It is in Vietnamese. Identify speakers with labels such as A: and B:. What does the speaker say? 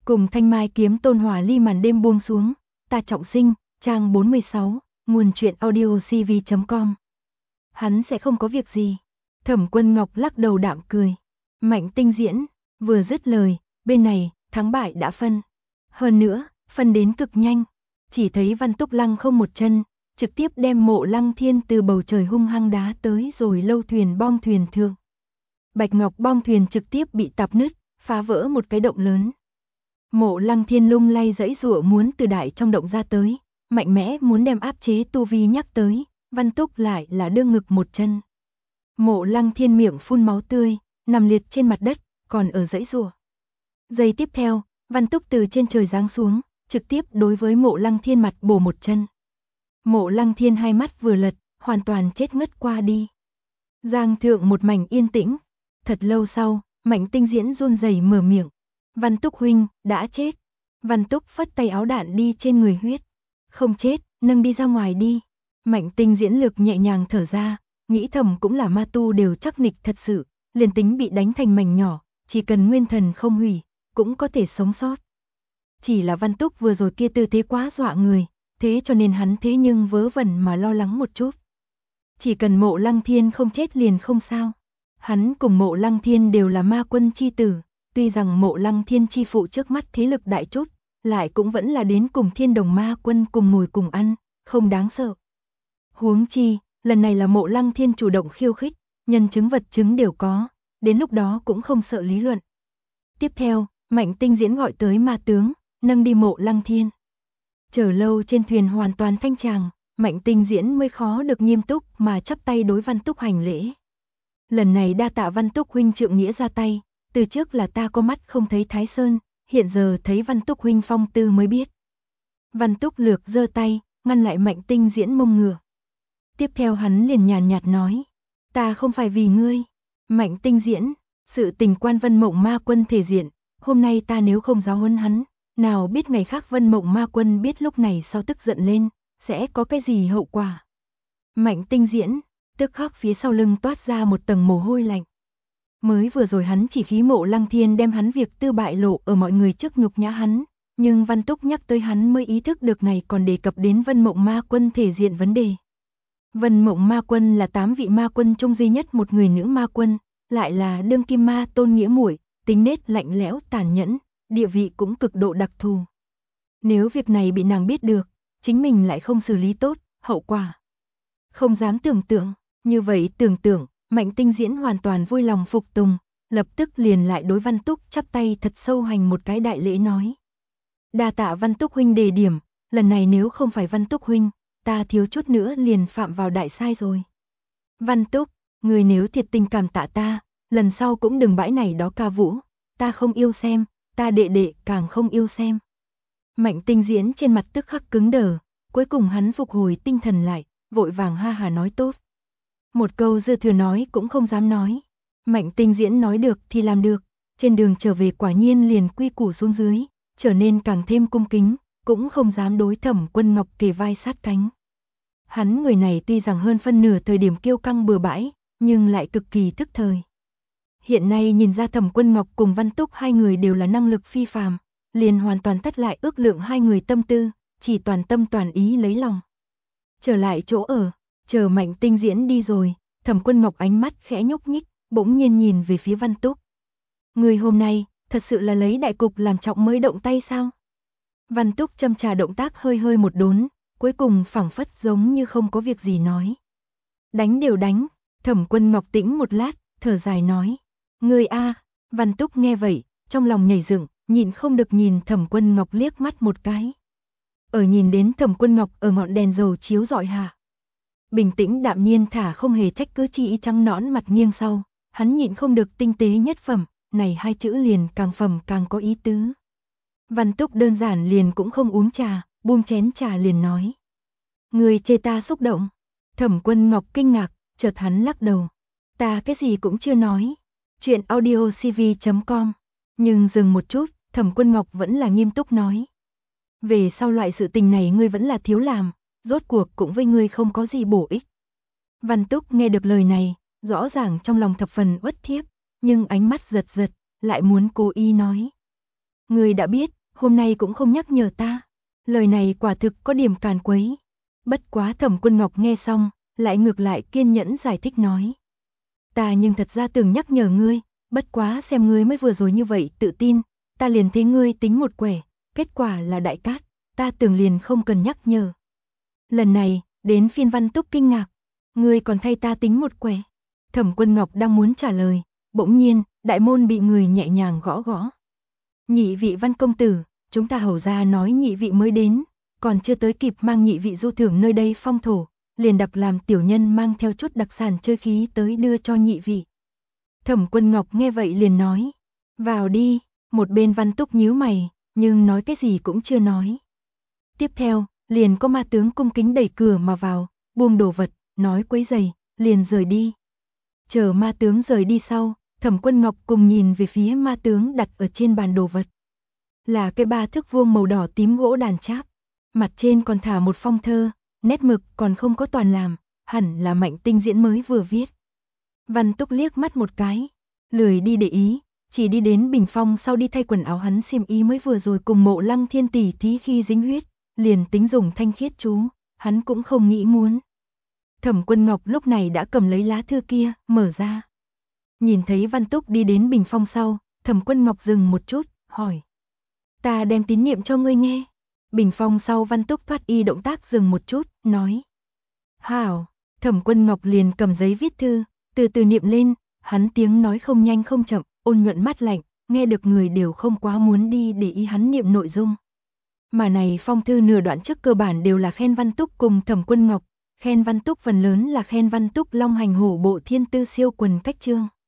A: Cùng Thanh Mai kiếm tôn hỏa ly màn đêm buông xuống, ta trọng sinh, trang 46, nguồn truyện audio cv.com. Hắn sẽ không có việc gì. Thẩm Quân Ngọc lắc đầu đạm cười. Mạnh Tinh diễn, vừa dứt lời, bên này, thắng bại đã phân. Hơn nữa, phân đến cực nhanh. Chỉ thấy Văn Túc lăng không một chân, trực tiếp đem Mộ Lăng Thiên từ bầu trời hung hăng đá tới rồi lâu thuyền bong thuyền thượng. Bạch ngọc bong thuyền trực tiếp bị tạp nứt, phá vỡ một cái động lớn. Mộ Lăng Thiên lung lay giãy giụa muốn từ đại trong động ra tới, mạnh mẽ muốn đem áp chế tu vi nhắc tới, Văn Túc lại là đưa ngực một chân. Mộ Lăng Thiên miệng phun máu tươi, nằm liệt trên mặt đất, còn ở giãy giụa. Giây tiếp theo, Văn Túc từ trên trời giáng xuống, trực tiếp đối với Mộ Lăng Thiên mặt bổ một chân. Mộ Lăng Thiên hai mắt vừa lật, hoàn toàn chết ngất qua đi. Giang thượng một mảnh yên tĩnh. Thật lâu sau, Mạnh Tinh diễn run rẩy mở miệng. Văn Túc huynh, đã chết. Văn Túc phất tay áo đạn đi trên người huyết. Không chết, nâng đi ra ngoài đi. Mạnh Tinh diễn lực nhẹ nhàng thở ra, nghĩ thầm cũng là ma tu đều chắc nịch thật sự, liền tính bị đánh thành mảnh nhỏ, chỉ cần nguyên thần không hủy, cũng có thể sống sót. Chỉ là Văn Túc vừa rồi kia tư thế quá dọa người, thế cho nên hắn thế nhưng vớ vẩn mà lo lắng một chút. Chỉ cần Mộ Lăng Thiên không chết liền không sao. Hắn cùng Mộ Lăng Thiên đều là ma quân chi tử, tuy rằng Mộ Lăng Thiên chi phụ trước mắt thế lực đại chút, lại cũng vẫn là đến cùng Thiên Đồng ma quân cùng ngồi cùng ăn, không đáng sợ. Huống chi, lần này là Mộ Lăng Thiên chủ động khiêu khích, nhân chứng vật chứng đều có, đến lúc đó cũng không sợ lý luận. Tiếp theo, Mạnh Tinh diễn gọi tới ma tướng, nâng đi Mộ Lăng Thiên. Chờ lâu trên thuyền hoàn toàn thanh tràng, Mạnh Tinh diễn mới khó được nghiêm túc mà chắp tay đối Văn Túc hành lễ. Lần này đa tạ Văn Túc huynh trượng nghĩa ra tay, từ trước là ta có mắt không thấy Thái Sơn, hiện giờ thấy Văn Túc huynh phong tư mới biết. Văn Túc lược giơ tay, ngăn lại Mạnh Tinh diễn mông ngửa. Tiếp theo hắn liền nhàn nhạt nói, ta không phải vì ngươi. Mạnh Tinh diễn, sự tình quan Vân Mộng ma quân thể diện, hôm nay ta nếu không giáo huấn hắn, nào biết ngày khác Vân Mộng ma quân biết lúc này sau tức giận lên, sẽ có cái gì hậu quả. Mạnh Tinh diễn, tức khắc phía sau lưng toát ra một tầng mồ hôi lạnh. Mới vừa rồi hắn chỉ khí Mộ Lăng Thiên đem hắn việc tư bại lộ ở mọi người trước nhục nhã hắn, nhưng Văn Túc nhắc tới hắn mới ý thức được này còn đề cập đến Vân Mộng ma quân thể diện vấn đề. Vân Mộng ma quân là 8 vị ma quân trung duy nhất một người nữ ma quân, lại là đương kim ma tôn nghĩa muội, tính nết lạnh lẽo tàn nhẫn, địa vị cũng cực độ đặc thù. Nếu việc này bị nàng biết được, chính mình lại không xử lý tốt, hậu quả không dám tưởng tượng. Như vậy tưởng tượng, Mạnh Tinh diễn hoàn toàn vui lòng phục tùng, lập tức liền lại đối Văn Túc chắp tay thật sâu hành một cái đại lễ nói. Đa tạ Văn Túc huynh đề điểm, lần này nếu không phải Văn Túc huynh, ta thiếu chút nữa liền phạm vào đại sai rồi. Văn Túc, người nếu thiệt tình cảm tạ ta, lần sau cũng đừng bãi này đó ca vũ, ta không yêu xem, ta đệ đệ càng không yêu xem. Mạnh Tinh diễn trên mặt tức khắc cứng đờ, cuối cùng hắn phục hồi tinh thần lại, vội vàng ha hà nói tốt. Một câu dư thừa nói cũng không dám nói. Mạnh Tinh diễn nói được thì làm được, trên đường trở về quả nhiên liền quy củ xuống dưới, trở nên càng thêm cung kính, cũng không dám đối Thẩm Quân Ngọc kề vai sát cánh. Hắn người này tuy rằng hơn phân nửa thời điểm kiêu căng bừa bãi, nhưng lại cực kỳ thức thời. Hiện nay nhìn ra Thẩm Quân Ngọc cùng Văn Túc hai người đều là năng lực phi phàm, liền hoàn toàn thất lại ước lượng hai người tâm tư, chỉ toàn tâm toàn ý lấy lòng. Trở lại chỗ ở, chờ Mạnh Tinh diễn đi rồi, Thẩm Quân Ngọc ánh mắt khẽ nhúc nhích, bỗng nhiên nhìn về phía Văn Túc. Người hôm nay, thật sự là lấy đại cục làm trọng mới động tay sao? Văn Túc châm trà động tác hơi hơi một đốn, cuối cùng phảng phất giống như không có việc gì nói. Đánh đều đánh, Thẩm Quân Ngọc tĩnh một lát, thở dài nói. Người a. Văn Túc nghe vậy, trong lòng nhảy dựng, nhịn không được nhìn Thẩm Quân Ngọc liếc mắt một cái. Ở nhìn đến Thẩm Quân Ngọc ở ngọn đèn dầu chiếu rọi hạ, bình tĩnh đạm nhiên thả không hề trách cứ chi ý trắng nõn mặt nghiêng sau, hắn nhịn không được tinh tế nhất phẩm, này hai chữ liền càng phẩm càng có ý tứ. Văn Túc đơn giản liền cũng không uống trà, buông chén trà liền nói. Người chê ta xúc động. Thẩm Quân Ngọc kinh ngạc, chợt hắn lắc đầu. Ta cái gì cũng chưa nói. Chuyện audio cv.com. Nhưng dừng một chút, Thẩm Quân Ngọc vẫn là nghiêm túc nói. Về sau loại sự tình này ngươi vẫn là thiếu làm, rốt cuộc cũng với ngươi không có gì bổ ích. Văn Túc nghe được lời này, rõ ràng trong lòng thập phần uất thiếp, nhưng ánh mắt giật giật, lại muốn cố ý nói. Ngươi đã biết, hôm nay cũng không nhắc nhở ta. Lời này quả thực có điểm càn quấy. Bất quá Thẩm Quân Ngọc nghe xong, lại ngược lại kiên nhẫn giải thích nói. Ta nhưng thật ra từng nhắc nhở ngươi, bất quá xem ngươi mới vừa rồi như vậy tự tin, ta liền thấy ngươi tính một quẻ, kết quả là đại cát, ta tưởng liền không cần nhắc nhở. Lần này, đến phiên Văn Túc kinh ngạc, ngươi còn thay ta tính một quẻ. Thẩm Quân Ngọc đang muốn trả lời, bỗng nhiên, đại môn bị người nhẹ nhàng gõ gõ. Nhị vị Văn công tử, chúng ta hầu ra nói nhị vị mới đến, còn chưa tới kịp mang nhị vị du thưởng nơi đây phong thổ, liền đặc làm tiểu nhân mang theo chút đặc sản chơi khí tới đưa cho nhị vị. Thẩm Quân Ngọc nghe vậy liền nói, vào đi, một bên Văn Túc nhíu mày, nhưng nói cái gì cũng chưa nói. Tiếp theo, liền có ma tướng cung kính đẩy cửa mà vào, buông đồ vật, nói quấy rầy, liền rời đi. Chờ ma tướng rời đi sau, Thẩm Quân Ngọc cùng nhìn về phía ma tướng đặt ở trên bàn đồ vật. Là cái 3 thước vuông màu đỏ tím gỗ đàn cháp, mặt trên còn thả một phong thơ, nét mực còn không có toàn làm, hẳn là Mạnh Tinh diễn mới vừa viết. Văn Túc liếc mắt một cái, lười đi để ý, chỉ đi đến bình phong sau đi thay quần áo hắn xiêm y mới vừa rồi cùng Mộ Lăng Thiên tỷ thí khi dính huyết, liền tính dùng thanh khiết chú, hắn cũng không nghĩ muốn. Thẩm Quân Ngọc lúc này đã cầm lấy lá thư kia, mở ra. Nhìn thấy Văn Túc đi đến bình phong sau, Thẩm Quân Ngọc dừng một chút, hỏi. Ta đem tín niệm cho ngươi nghe. Bình phong sau Văn Túc thoát y động tác dừng một chút, nói. Hảo, Thẩm Quân Ngọc liền cầm giấy viết thư, từ từ niệm lên, hắn tiếng nói không nhanh không chậm, ôn nhuận mát lạnh, nghe được người đều không quá muốn đi để ý hắn niệm nội dung. Mà này phong thư nửa đoạn trước cơ bản đều là khen Văn Túc cùng Thẩm Quân Ngọc, khen Văn Túc phần lớn là khen Văn Túc long hành hổ bộ thiên tư siêu quần cách chương.